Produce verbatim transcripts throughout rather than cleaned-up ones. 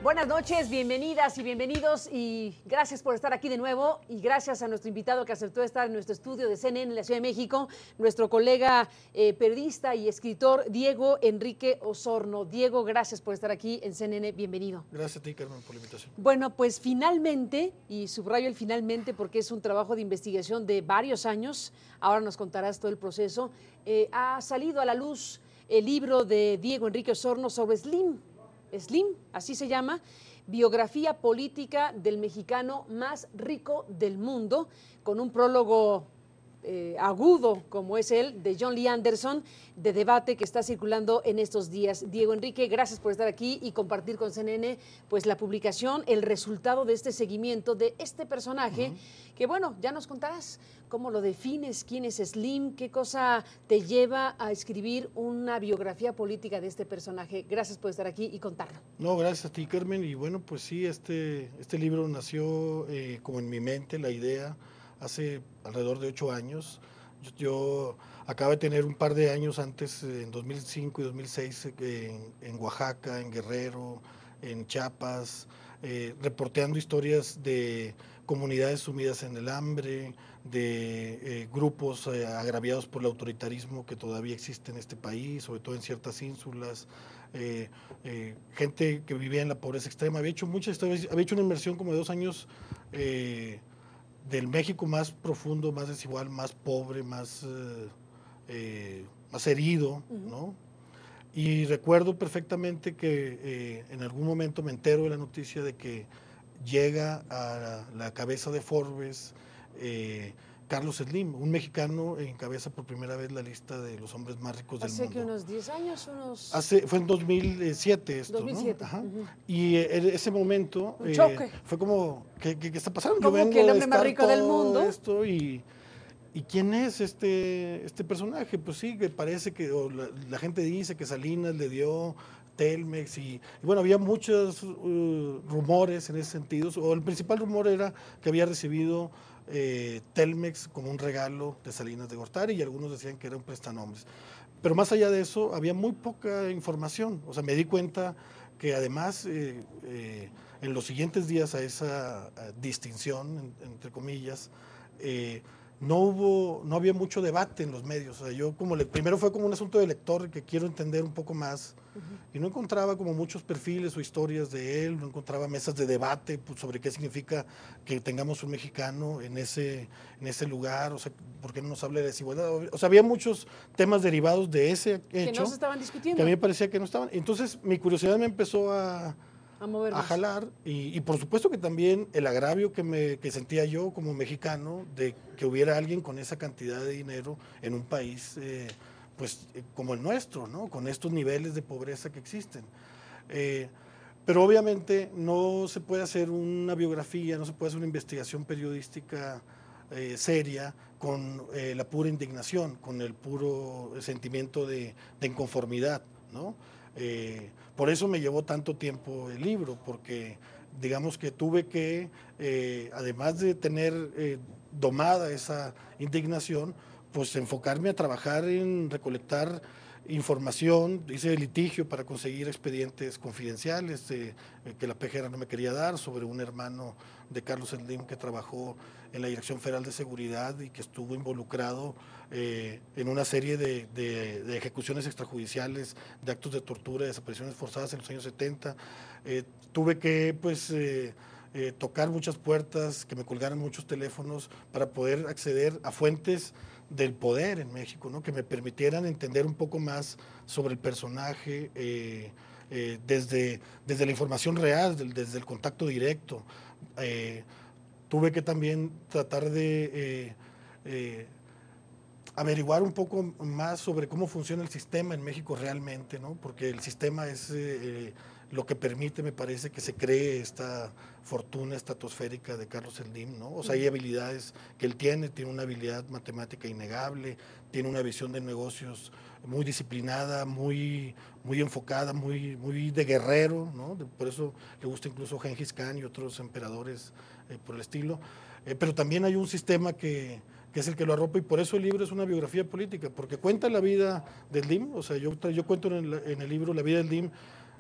Buenas noches, bienvenidas y bienvenidos y gracias por estar aquí de nuevo y gracias a nuestro invitado que aceptó estar en nuestro estudio de C N N en la Ciudad de México, nuestro colega eh, periodista y escritor Diego Enrique Osorno. Diego, gracias por estar aquí en C N N, bienvenido. Gracias a ti, Carmen, por la invitación. Bueno, pues finalmente, y subrayo el finalmente porque es un trabajo de investigación de varios años, ahora nos contarás todo el proceso, eh, ha salido a la luz el libro de Diego Enrique Osorno sobre Slim. Slim, así se llama, biografía política del mexicano más rico del mundo, con un prólogo eh, agudo, como es el de John Lee Anderson, de debate que está circulando en estos días. Diego Enrique, gracias por estar aquí y compartir con C N N pues, la publicación, el resultado de este seguimiento de este personaje, uh-huh. que bueno, ya nos contarás cómo lo defines, quién es Slim, qué cosa te lleva a escribir una biografía política de este personaje. Gracias por estar aquí y contarlo. No, gracias a ti, Carmen, y bueno, pues sí, este, este libro nació eh, como en mi mente, la idea, hace alrededor de ocho años. Yo, yo acabo de tener un par de años antes, en dos mil cinco y dos mil seis, en, en Oaxaca, en Guerrero, en Chiapas, eh, reporteando historias de comunidades sumidas en el hambre, de eh, grupos eh, agraviados por el autoritarismo que todavía existe en este país, sobre todo en ciertas ínsulas, eh, eh, gente que vivía en la pobreza extrema. Había hecho muchas historias, había hecho una inmersión como de dos años eh, del México más profundo, más desigual, más pobre, más, eh, eh, más herido, uh-huh. ¿no? Y recuerdo perfectamente que eh, en algún momento me entero de la noticia de que llega a la cabeza de Forbes eh, Carlos Slim, un mexicano encabeza por primera vez la lista de los hombres más ricos del mundo. mundo. Hace que unos diez años, unos... Hace, fue en dos mil siete esto, dos mil siete. ¿no? Ajá. Uh-huh. Y eh, ese momento un choque. Eh, fue como, ¿qué, qué, qué está pasando? Como Yo vengo que el hombre de más rico del mundo. Esto y, ¿Y quién es este, este personaje? Pues sí, que parece que o la, la gente dice que Salinas le dio Telmex y, y bueno, había muchos uh, rumores en ese sentido. O el principal rumor era que había recibido eh, Telmex como un regalo de Salinas de Gortari y algunos decían que era un prestanombres. Pero más allá de eso, había muy poca información. O sea, me di cuenta que además, eh, eh, en los siguientes días a esa a distinción, en, entre comillas, eh, no hubo, no había mucho debate en los medios. O sea, yo como le, primero fue como un asunto de lector que quiero entender un poco más, uh-huh. y no encontraba como muchos perfiles o historias de él, no encontraba mesas de debate pues, sobre qué significa que tengamos un mexicano en ese, en ese lugar, o sea, por qué no nos habla de desigualdad. O sea, había muchos temas derivados de ese hecho que no se estaban discutiendo. Que a mí me parecía que no estaban. Entonces mi curiosidad me empezó a A, movernos. a jalar y, y por supuesto que también el agravio que, me, que sentía yo como mexicano de que hubiera alguien con esa cantidad de dinero en un país eh, pues eh, como el nuestro, ¿no? Con estos niveles de pobreza que existen. Eh, pero obviamente no se puede hacer una biografía, no se puede hacer una investigación periodística eh, seria con eh, la pura indignación, con el puro sentimiento de, de inconformidad, ¿no? Eh, por eso me llevó tanto tiempo el libro, porque digamos que tuve que, eh, además de tener eh, domada esa indignación, pues enfocarme a trabajar en recolectar información. Hice litigio para conseguir expedientes confidenciales eh, que la P G R no me quería dar sobre un hermano de Carlos Slim que trabajó en la Dirección Federal de Seguridad y que estuvo involucrado eh, en una serie de, de, de ejecuciones extrajudiciales, de actos de tortura, de desapariciones forzadas en los años setenta. Eh, tuve que pues eh, eh, tocar muchas puertas, que me colgaran muchos teléfonos para poder acceder a fuentes del poder en México, ¿no? Que me permitieran entender un poco más sobre el personaje eh, eh, desde, desde la información real, del, desde el contacto directo. Eh, tuve que también tratar de eh, eh, averiguar un poco más sobre cómo funciona el sistema en México realmente, ¿no? Porque el sistema es eh, lo que permite, me parece, que se cree esta fortuna estratosférica de Carlos Slim, ¿no? O sea, hay habilidades que él tiene, tiene una habilidad matemática innegable, tiene una visión de negocios muy disciplinada, muy, muy enfocada, muy, muy de guerrero, ¿no? Por eso le gusta incluso Gengis Khan y otros emperadores eh, por el estilo. Eh, pero también hay un sistema que, que es el que lo arropa y por eso el libro es una biografía política, porque cuenta la vida de Slim, o sea, yo, yo cuento en el, en el libro la vida de Slim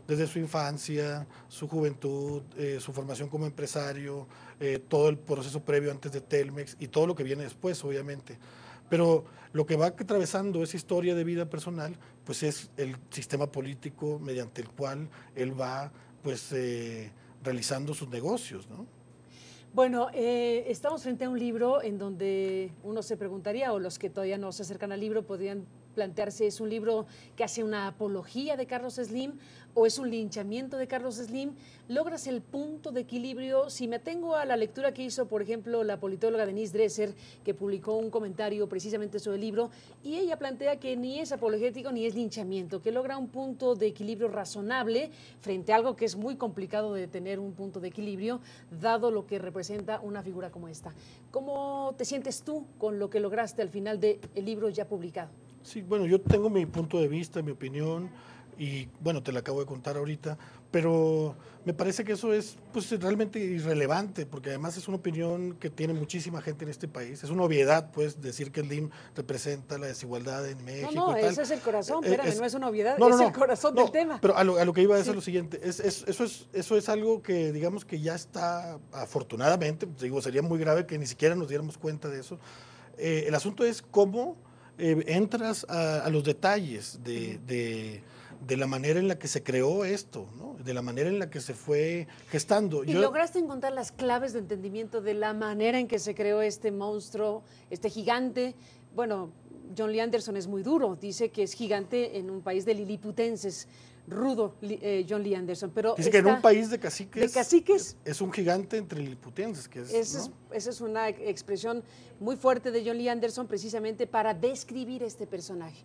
desde su infancia, su juventud, eh, su formación como empresario, eh, todo el proceso previo antes de Telmex y todo lo que viene después, obviamente. Pero lo que va atravesando esa historia de vida personal, pues es el sistema político mediante el cual él va, pues, eh, realizando sus negocios, ¿no? Bueno, eh, estamos frente a un libro en donde uno se preguntaría, o los que todavía no se acercan al libro podrían plantearse, ¿es un libro que hace una apología de Carlos Slim o es un linchamiento de Carlos Slim? ¿Logras el punto de equilibrio? Si me atengo a la lectura que hizo, por ejemplo, la politóloga Denise Dresser, que publicó un comentario precisamente sobre el libro, y ella plantea que ni es apologético ni es linchamiento, que logra un punto de equilibrio razonable frente a algo que es muy complicado de tener un punto de equilibrio, dado lo que representa una figura como esta. ¿Cómo te sientes tú con lo que lograste al final del libro ya publicado? Sí, bueno, yo tengo mi punto de vista, mi opinión, y bueno, te la acabo de contar ahorita, pero me parece que eso es pues realmente irrelevante, porque además es una opinión que tiene muchísima gente en este país. Es una obviedad, pues, decir que Slim representa la desigualdad en México. No, no, y tal. ese es el corazón, Eh, espérame, es, no es una obviedad, no, no, es no, el corazón no, del tema. Pero a lo, a lo que iba a decir Sí. lo siguiente, es, es, eso, es, eso es algo que digamos que ya está, afortunadamente, digo, sería muy grave que ni siquiera nos diéramos cuenta de eso. Eh, el asunto es cómo eh, entras a, a los detalles de, de, de la manera en la que se creó esto, ¿no? De la manera en la que se fue gestando. ¿Y Yo, lograste encontrar las claves de entendimiento de la manera en que se creó este monstruo, este gigante? Bueno, John Lee Anderson es muy duro, dice que es gigante en un país de liliputenses, rudo eh, John Lee Anderson, pero dice que en un país de caciques, de caciques es, es un gigante entre liliputenses. Que es, esa, ¿no? es, esa es una expresión muy fuerte de John Lee Anderson precisamente para describir este personaje.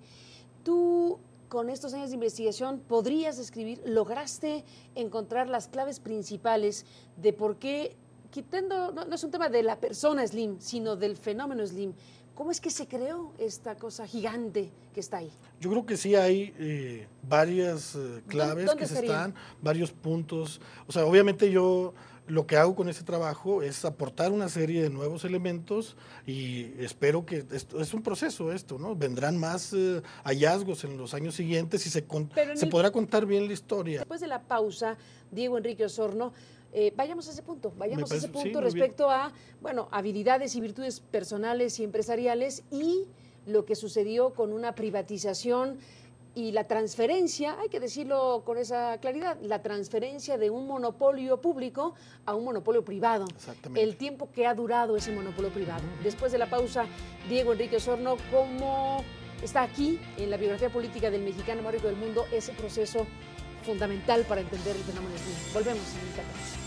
Tú, con estos años de investigación, podrías describir, lograste encontrar las claves principales de por qué, quitando, no, no es un tema de la persona Slim, sino del fenómeno Slim. ¿Cómo es que se creó esta cosa gigante que está ahí? Yo creo que sí hay eh, varias eh, claves ¿Dónde que se estarían? están, varios puntos. O sea, obviamente yo lo que hago con ese trabajo es aportar una serie de nuevos elementos y espero que esto es un proceso esto, ¿no? Vendrán más eh, hallazgos en los años siguientes y se, con, se el, podrá contar bien la historia. Después de la pausa, Diego Enrique Osorno, Eh, vayamos a ese punto, vayamos parece, a ese punto sí, respecto a, bueno, habilidades y virtudes personales y empresariales y lo que sucedió con una privatización y la transferencia, hay que decirlo con esa claridad, la transferencia de un monopolio público a un monopolio privado. Exactamente. El tiempo que ha durado ese monopolio privado. Después de la pausa, Diego Enrique Osorno, ¿cómo está aquí en la biografía política del mexicano más rico del mundo ese proceso fundamental para entender el fenómeno Slim? Volvemos en un instante.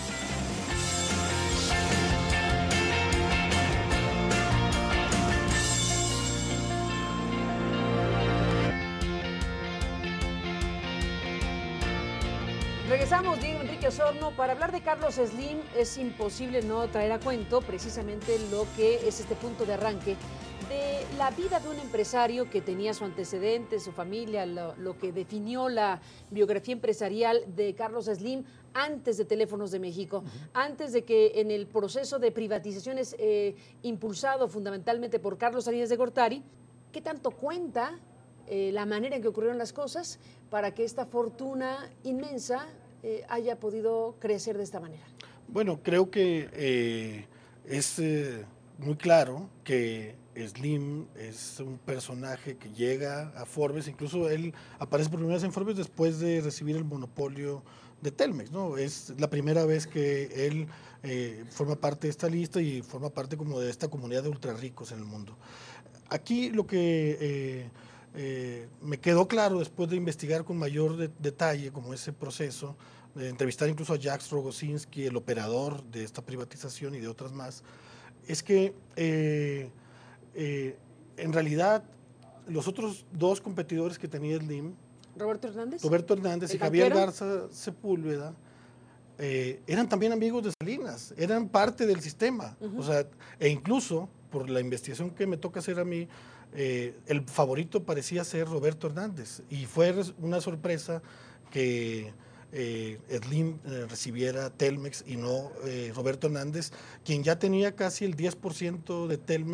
Regresamos, Diego Enrique Osorno. Para hablar de Carlos Slim es imposible no traer a cuento precisamente lo que es este punto de arranque de la vida de un empresario que tenía su antecedente, su familia, lo, lo que definió la biografía empresarial de Carlos Slim antes de Teléfonos de México, uh-huh. antes de que en el proceso de privatizaciones eh, impulsado fundamentalmente por Carlos Salinas de Gortari, ¿qué tanto cuenta eh, la manera en que ocurrieron las cosas para que esta fortuna inmensa eh, haya podido crecer de esta manera? Bueno, creo que eh, es eh, muy claro que Slim es un personaje que llega a Forbes, incluso él aparece por primera vez en Forbes después de recibir el monopolio de Telmex, ¿no? Es la primera vez que él eh, forma parte de esta lista y forma parte como de esta comunidad de ultra ricos en el mundo. Aquí lo que eh, eh, me quedó claro después de investigar con mayor de, detalle como ese proceso, de entrevistar incluso a Jacques Rogozinski, el operador de esta privatización y de otras más, es que eh, eh, en realidad los otros dos competidores que tenía Slim, Roberto Hernández, Roberto Hernández y Javier Garza Sepúlveda, eh, eran también amigos de Salinas, eran parte del sistema, uh-huh. o sea, e incluso por la investigación que me toca hacer a mí, eh, el favorito parecía ser Roberto Hernández y fue una sorpresa que Eh, Slim eh, recibiera Telmex y no eh, Roberto Hernández, quien ya tenía casi el diez por ciento de Telmex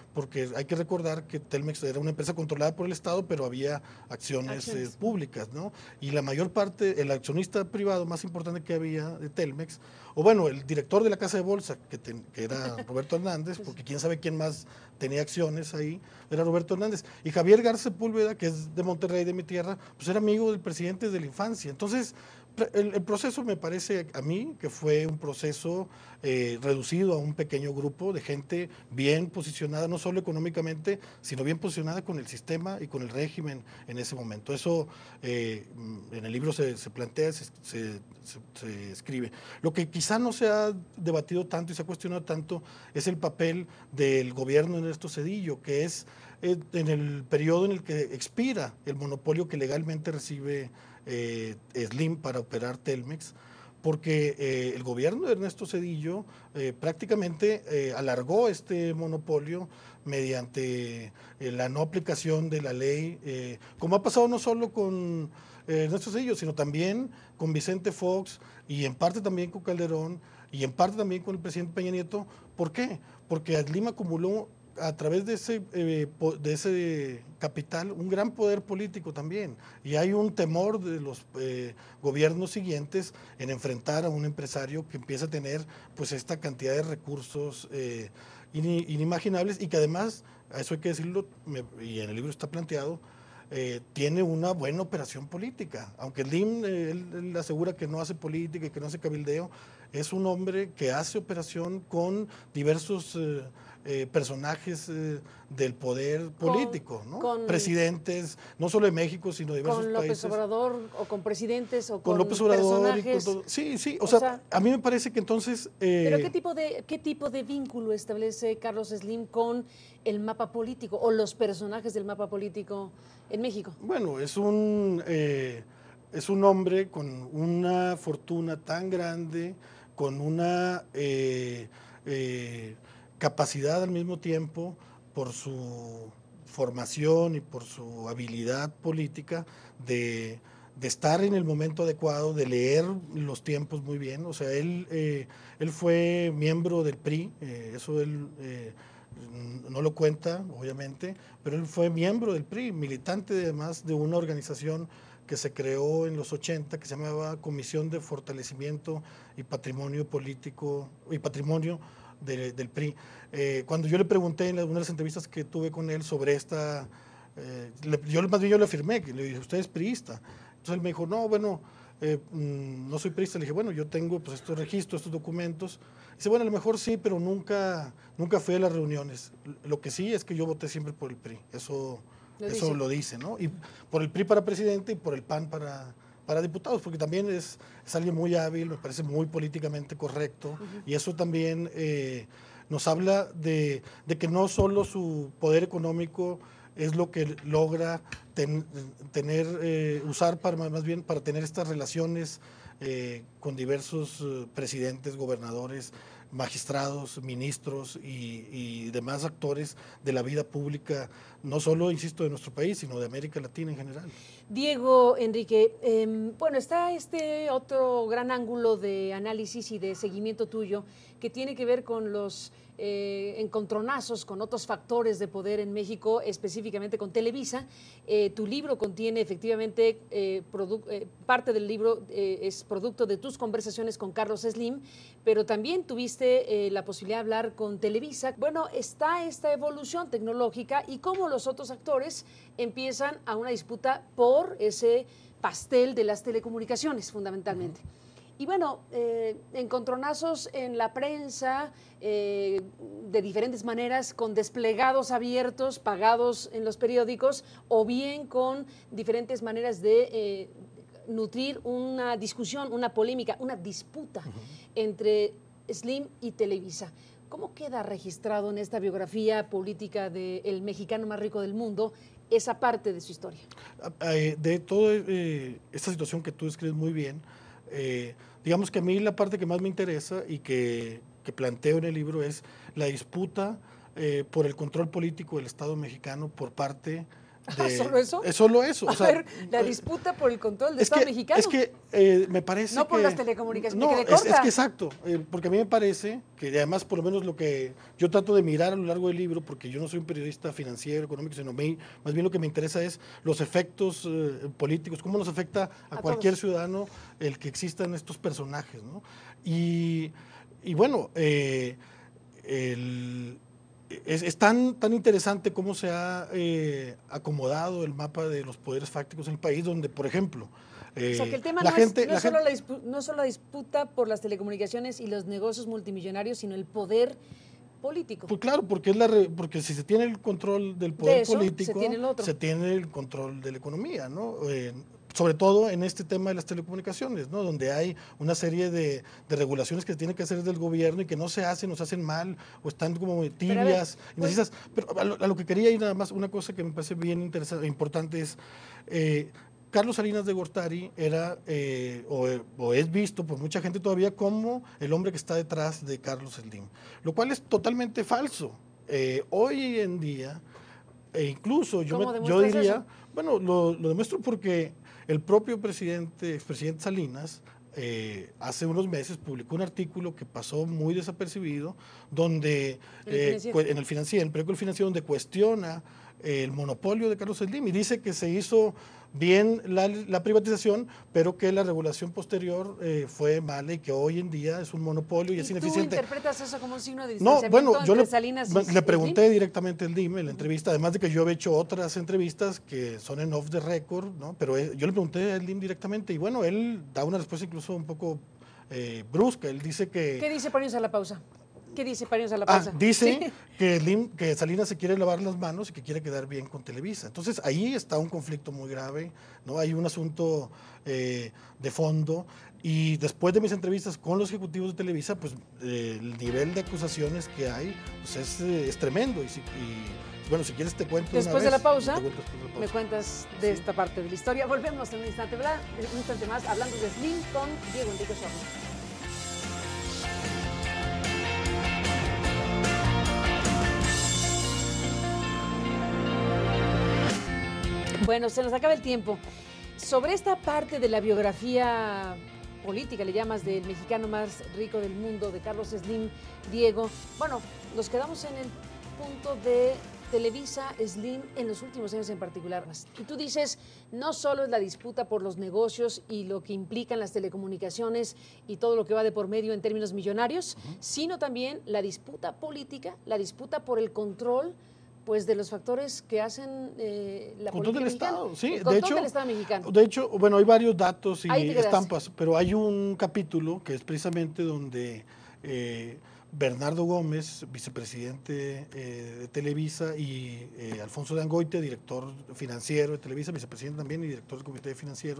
porque hay que recordar que Telmex era una empresa controlada por el Estado, pero había acciones, acciones. Eh, públicas, ¿no? Y la mayor parte, el accionista privado más importante que había de Telmex, o bueno, el director de la casa de bolsa, que, ten, que era Roberto Hernández, porque quién sabe quién más tenía acciones ahí, era Roberto Hernández. Y Javier Garza Sepúlveda, que es de Monterrey, de mi tierra, pues era amigo del presidente desde la infancia. Entonces, El, el proceso me parece a mí que fue un proceso eh, reducido a un pequeño grupo de gente bien posicionada, no solo económicamente, sino bien posicionada con el sistema y con el régimen en ese momento. Eso eh, en el libro se, se plantea, se, se, se, se escribe. Lo que quizá no se ha debatido tanto y se ha cuestionado tanto es el papel del gobierno en Ernesto Zedillo, que es eh, en el periodo en el que expira el monopolio que legalmente recibe Eh, Slim para operar Telmex, porque eh, el gobierno de Ernesto Zedillo eh, prácticamente eh, alargó este monopolio mediante eh, la no aplicación de la ley, eh, como ha pasado no solo con eh, Ernesto Zedillo, sino también con Vicente Fox y en parte también con Calderón y en parte también con el presidente Peña Nieto. ¿Por qué? Porque Slim acumuló a través de ese, eh, de ese capital un gran poder político también, y hay un temor de los eh, gobiernos siguientes en enfrentar a un empresario que empieza a tener pues esta cantidad de recursos eh, inimaginables, y que además, a eso hay que decirlo, me, y en el libro está planteado, eh, tiene una buena operación política, aunque Slim eh, él, él asegura que no hace política y que no hace cabildeo, es un hombre que hace operación con diversos eh, Eh, personajes eh, del poder político, con, ¿no? Con, presidentes, no solo de México, sino de diversos países. ¿Con López países. Obrador o con presidentes o con, con López Obrador personajes? Y con todo. Sí, sí, o, o sea, sea, a mí me parece que entonces... Eh, ¿Pero qué tipo, de, qué tipo de vínculo establece Carlos Slim con el mapa político o los personajes del mapa político en México? Bueno, es un, eh, es un hombre con una fortuna tan grande, con una... Eh, eh, capacidad al mismo tiempo, por su formación y por su habilidad política, de, de estar en el momento adecuado, de leer los tiempos muy bien. O sea, él, eh, él fue miembro del P R I, eh, eso él eh, no lo cuenta, obviamente, pero él fue miembro del P R I, militante además de una organización que se creó en los ochenta, que se llamaba Comisión de Fortalecimiento y Patrimonio Político y Patrimonio De, del P R I. Eh, cuando yo le pregunté en una de las entrevistas que tuve con él sobre esta, eh, le, yo más bien yo le afirmé, que le dije, ¿usted es priista? Entonces él me dijo, no, bueno, eh, mmm, no soy priista. Le dije, bueno, yo tengo pues estos registros, estos documentos. Dice, bueno, a lo mejor sí, pero nunca, nunca fui a las reuniones. Lo que sí es que yo voté siempre por el P R I, eso lo, eso dice. lo dice, ¿no? Y por el P R I para presidente y por el P A N para... para diputados, porque también es, es alguien muy hábil, me parece muy políticamente correcto, uh-huh. y eso también eh, nos habla de, de que no solo su poder económico es lo que logra ten, tener, eh, usar para, más bien para tener estas relaciones eh, con diversos eh, presidentes, gobernadores, magistrados, ministros y, y demás actores de la vida pública, no solo, insisto, de nuestro país, sino de América Latina en general. Diego, Enrique, eh, bueno, está este otro gran ángulo de análisis y de seguimiento tuyo que tiene que ver con los eh, encontronazos con otros factores de poder en México, específicamente con Televisa. Eh, tu libro contiene efectivamente, eh, eh, parte del libro eh, es producto de tus conversaciones con Carlos Slim, pero también tuviste eh, la posibilidad de hablar con Televisa. Bueno, está esta evolución tecnológica y cómo los otros actores empiezan a una disputa por ese pastel de las telecomunicaciones, fundamentalmente. Uh-huh. Y bueno, eh, encontronazos en la prensa, eh, de diferentes maneras, con desplegados abiertos, pagados en los periódicos, o bien con diferentes maneras de eh, nutrir una discusión, una polémica, una disputa uh-huh. entre Slim y Televisa. ¿Cómo queda registrado en esta biografía política del mexicano más rico del mundo esa parte de su historia? De toda eh, esta situación que tú describes muy bien, eh, digamos que a mí la parte que más me interesa y que, que planteo en el libro es la disputa eh, por el control político del Estado mexicano por parte de, ¿Solo eso? Es solo eso. A o sea, ver, la disputa por el control del es Estado que, mexicano. Es que eh, me parece No por que, las telecomunicaciones, no, me quedé es, corta. es que exacto, eh, porque a mí me parece que además por lo menos lo que yo trato de mirar a lo largo del libro, porque yo no soy un periodista financiero, económico, sino me, más bien lo que me interesa es los efectos eh, políticos, cómo nos afecta a, A cualquier todos. ciudadano el que existan estos personajes, ¿no? Y, y bueno, eh, el, es, es tan, tan interesante cómo se ha eh, acomodado el mapa de los poderes fácticos en el país, donde, por ejemplo, O sea, que eh, el tema la no es, gente, no, la es solo gente, la dispu- no es solo la disputa por las telecomunicaciones y los negocios multimillonarios, sino el poder político. pues claro, porque es la re- porque si se tiene el control del De poder eso se político, tiene el otro. se tiene el control de la economía, ¿no? Eh, sobre todo en este tema de las telecomunicaciones, ¿no? Donde hay una serie de, de regulaciones que se tienen que hacer del gobierno y que no se hacen, o se hacen mal, o están como Pero a ver, tibias. Y pues, necesitas, pero a lo, a lo que quería ir nada más, una cosa que me parece bien interesante, importante es, eh, Carlos Salinas de Gortari era, eh, o, o es visto por mucha gente todavía como el hombre que está detrás de Carlos Slim, lo cual es totalmente falso. Eh, hoy en día, e incluso yo, me, ¿cómo yo demuestras diría, eso? bueno, lo, lo demuestro porque el propio presidente, expresidente Salinas, eh, hace unos meses publicó un artículo que pasó muy desapercibido, donde En el eh, financiero. cue- en el financiero, en el periódico El Financiero, donde cuestiona eh, el monopolio de Carlos Slim y dice que se hizo bien la, la privatización, pero que la regulación posterior eh, fue mala y que hoy en día es un monopolio y ¿Y es tú ineficiente. interpretas eso como un signo de No, distanciamiento bueno, yo entre le, Salinas y me- le Slim? pregunté directamente al D I M en la entrevista, además de que yo he hecho otras entrevistas que son en off the record, ¿no? Pero eh, yo le pregunté al D I M directamente y bueno, él da una respuesta incluso un poco eh, brusca. Él dice que, ¿Qué dice para irnos a la pausa? ¿Qué dice para irnos a la ah, pausa? dice ¿Sí? que, el D I M, que Salinas se quiere lavar las manos y que quiere quedar bien con Televisa. Entonces ahí está un conflicto muy grave, ¿no? Hay un asunto eh, de fondo. Y después de mis entrevistas con los ejecutivos de Televisa, pues eh, el nivel de acusaciones que hay pues, es, eh, es tremendo. Y, si, y, bueno, si quieres te cuento Después una de la vez, pausa, te cuento después de la pausa. me cuentas de Sí. esta parte de la historia. Volvemos en un instante, ¿verdad? Un instante más, hablando de Slim con Diego Enrique Suárez. Bueno, se nos acaba el tiempo. Sobre esta parte de la biografía política, le llamas, del mexicano más rico del mundo, de Carlos Slim, Diego, bueno, nos quedamos en el punto de Televisa, Slim, en los últimos años en particular. Y tú dices, no solo es la disputa por los negocios y lo que implican las telecomunicaciones y todo lo que va de por medio en términos millonarios, uh-huh. sino también la disputa política, la disputa por el control pues de los factores que hacen eh, la control política del mexicana. Estado, sí. El control de hecho, del Estado mexicano. De hecho, bueno, hay varios datos y Ahí te estampas, pero hay un capítulo que es precisamente donde eh, Bernardo Gómez, vicepresidente eh, de Televisa, y eh, Alfonso de Angoite, director financiero de Televisa, vicepresidente también y director del comité financiero,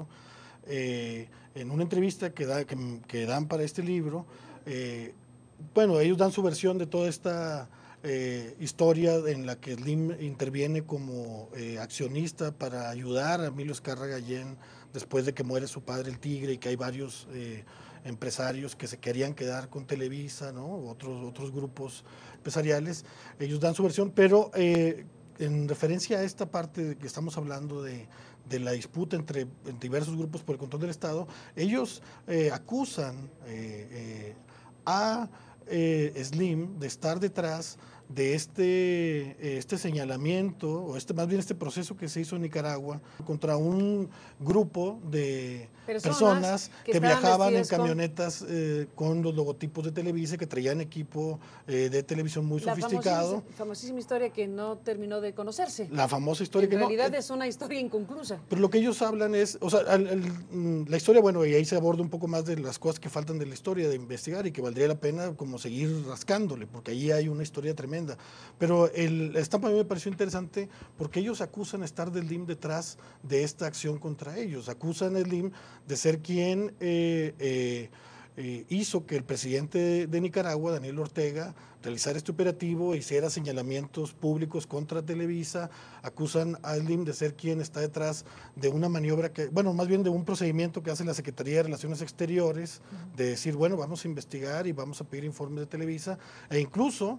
eh, en una entrevista que, da, que, que dan para este libro, eh, bueno, ellos dan su versión de toda esta Eh, historia en la que Slim interviene como eh, accionista para ayudar a Emilio Azcárraga Gallén después de que muere su padre el Tigre y que hay varios eh, empresarios que se querían quedar con Televisa, ¿no? otros, otros grupos empresariales. Ellos dan su versión, pero eh, en referencia a esta parte de que estamos hablando de, de la disputa entre, entre diversos grupos por el control del Estado, ellos eh, acusan eh, eh, a Eh, Slim de estar detrás de este, este señalamiento, o este más bien este proceso que se hizo en Nicaragua contra un grupo de personas, personas que, que viajaban en camionetas con... Eh, con los logotipos de Televisa, que traían equipo eh, de televisión muy la sofisticado. Famosísima, famosísima historia que no terminó de conocerse. La famosa historia en que realidad no... En realidad es una historia inconclusa. Pero lo que ellos hablan es, o sea, el, el, la historia, bueno, y ahí se aborda un poco más de las cosas que faltan de la historia, de investigar y que valdría la pena como seguir rascándole, porque ahí hay una historia tremenda. Pero el, la estampa a mí me pareció interesante porque ellos acusan a estar del Slim detrás de esta acción contra ellos. Acusan a Slim de ser quien eh, eh, eh, hizo que el presidente de, de Nicaragua, Daniel Ortega, realizara este operativo e hiciera señalamientos públicos contra Televisa. Acusan a Slim de ser quien está detrás de una maniobra que, bueno, más bien de un procedimiento que hace la Secretaría de Relaciones Exteriores, uh-huh. de decir, bueno, vamos a investigar y vamos a pedir informes de Televisa, e incluso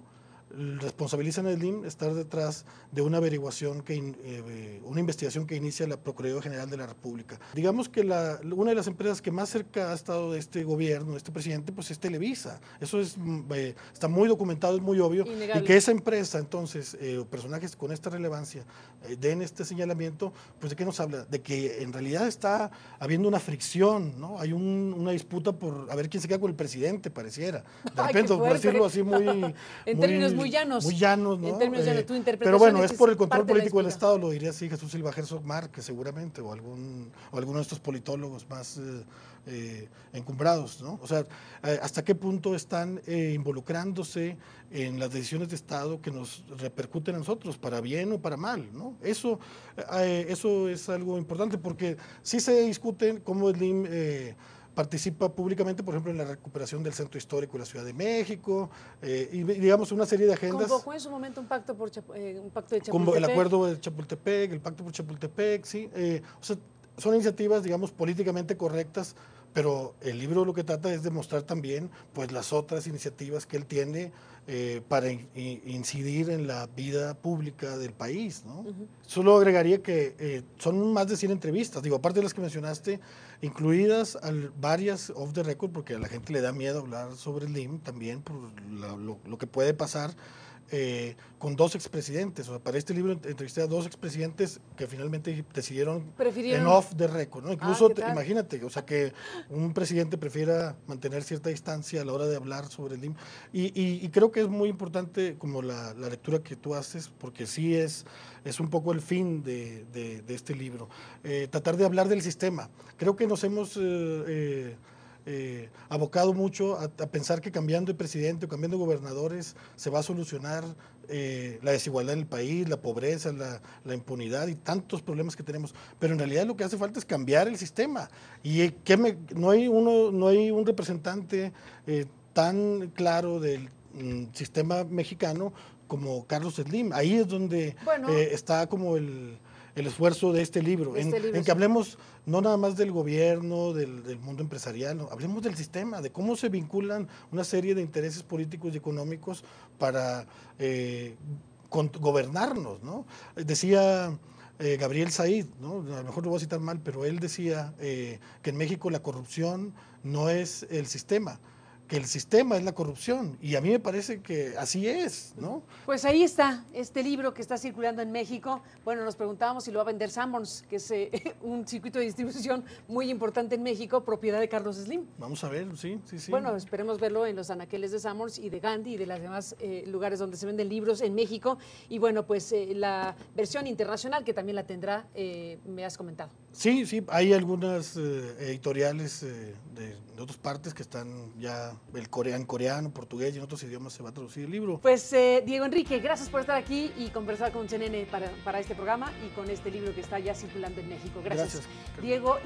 responsabilizan a Slim estar detrás de una averiguación, que eh, una investigación que inicia la Procuraduría General de la República. Digamos que la, una de las empresas que más cerca ha estado de este gobierno, de este presidente, pues es Televisa. Eso es, eh, está muy documentado, es muy obvio. Innegable. Y que esa empresa, entonces, eh, personajes con esta relevancia, eh, den este señalamiento, pues ¿de qué nos habla? De que en realidad está habiendo una fricción, ¿no? Hay un, una disputa por a ver quién se queda con el presidente, pareciera. De repente, por decirlo así, muy... en muy, términos muy llanos. Muy llanos, ¿no? En términos llanos, tu interpretación. Pero bueno, es por el control de político del Estado, lo diría así Jesús Silva Herzog Márquez, seguramente, o algún o alguno de estos politólogos más eh, eh, encumbrados, ¿no? O sea, eh, ¿hasta qué punto están eh, involucrándose en las decisiones de Estado que nos repercuten a nosotros, para bien o para mal, ¿no? Eso, eh, eso es algo importante, porque sí se discute cómo Slim eh, participa públicamente, por ejemplo, en la recuperación del Centro Histórico de la Ciudad de México, eh, y digamos una serie de agendas. Convocó en su momento un pacto, por Chap eh, un pacto de Chapultepec. Como el acuerdo de Chapultepec, el pacto por Chapultepec, sí. Eh, o sea, son iniciativas, digamos, políticamente correctas, pero el libro lo que trata es de mostrar también pues, las otras iniciativas que él tiene eh, para in, incidir en la vida pública del país, ¿no? Uh-huh. Solo agregaría que eh, son más de cien entrevistas, digo, aparte de las que mencionaste, incluidas al, varias off the record, porque a la gente le da miedo hablar sobre Slim también, por la, lo, lo que puede pasar. Eh, con dos expresidentes, o sea, para este libro entrevisté a dos expresidentes que finalmente decidieron en off the record, ¿no? Incluso, ah, te, imagínate, o sea, que un presidente prefiera mantener cierta distancia a la hora de hablar sobre el Slim, y, y, y creo que es muy importante como la, la lectura que tú haces, porque sí es, es un poco el fin de, de, de este libro, eh, tratar de hablar del sistema. Creo que nos hemos... Eh, eh, Eh, abocado mucho a, a pensar que cambiando de presidente o cambiando de gobernadores se va a solucionar eh, la desigualdad en el país, la pobreza, la, la impunidad y tantos problemas que tenemos, pero en realidad lo que hace falta es cambiar el sistema, y eh, que me, no, hay uno, no hay un representante eh, tan claro del mm, sistema mexicano como Carlos Slim. Ahí es donde bueno, eh, está como el... el esfuerzo de este libro, este en, libro en que sí. hablemos no nada más del gobierno, del, del mundo empresarial, no, hablemos del sistema, de cómo se vinculan una serie de intereses políticos y económicos para eh, con, gobernarnos, ¿no? Decía eh, Gabriel Said, ¿no? A lo mejor lo voy a citar mal, pero él decía eh, que en México la corrupción no es el sistema, que el sistema es la corrupción, y a mí me parece que así es, ¿no? Pues ahí está, este libro que está circulando en México. Bueno, nos preguntábamos si lo va a vender Sanborns, que es eh, un circuito de distribución muy importante en México, propiedad de Carlos Slim. Vamos a ver, sí, sí, sí. Bueno, esperemos verlo en los anaqueles de Sanborns y de Gandhi y de los demás eh, lugares donde se venden libros en México. Y bueno, pues eh, la versión internacional, que también la tendrá, eh, me has comentado. Sí, sí, hay algunas eh, editoriales eh, de, de otras partes que están ya el coreano, en coreano, portugués y en otros idiomas se va a traducir el libro. Pues eh, Diego Enrique, gracias por estar aquí y conversar con C N N para, para este programa y con este libro que está ya circulando en México. Gracias, gracias. Diego.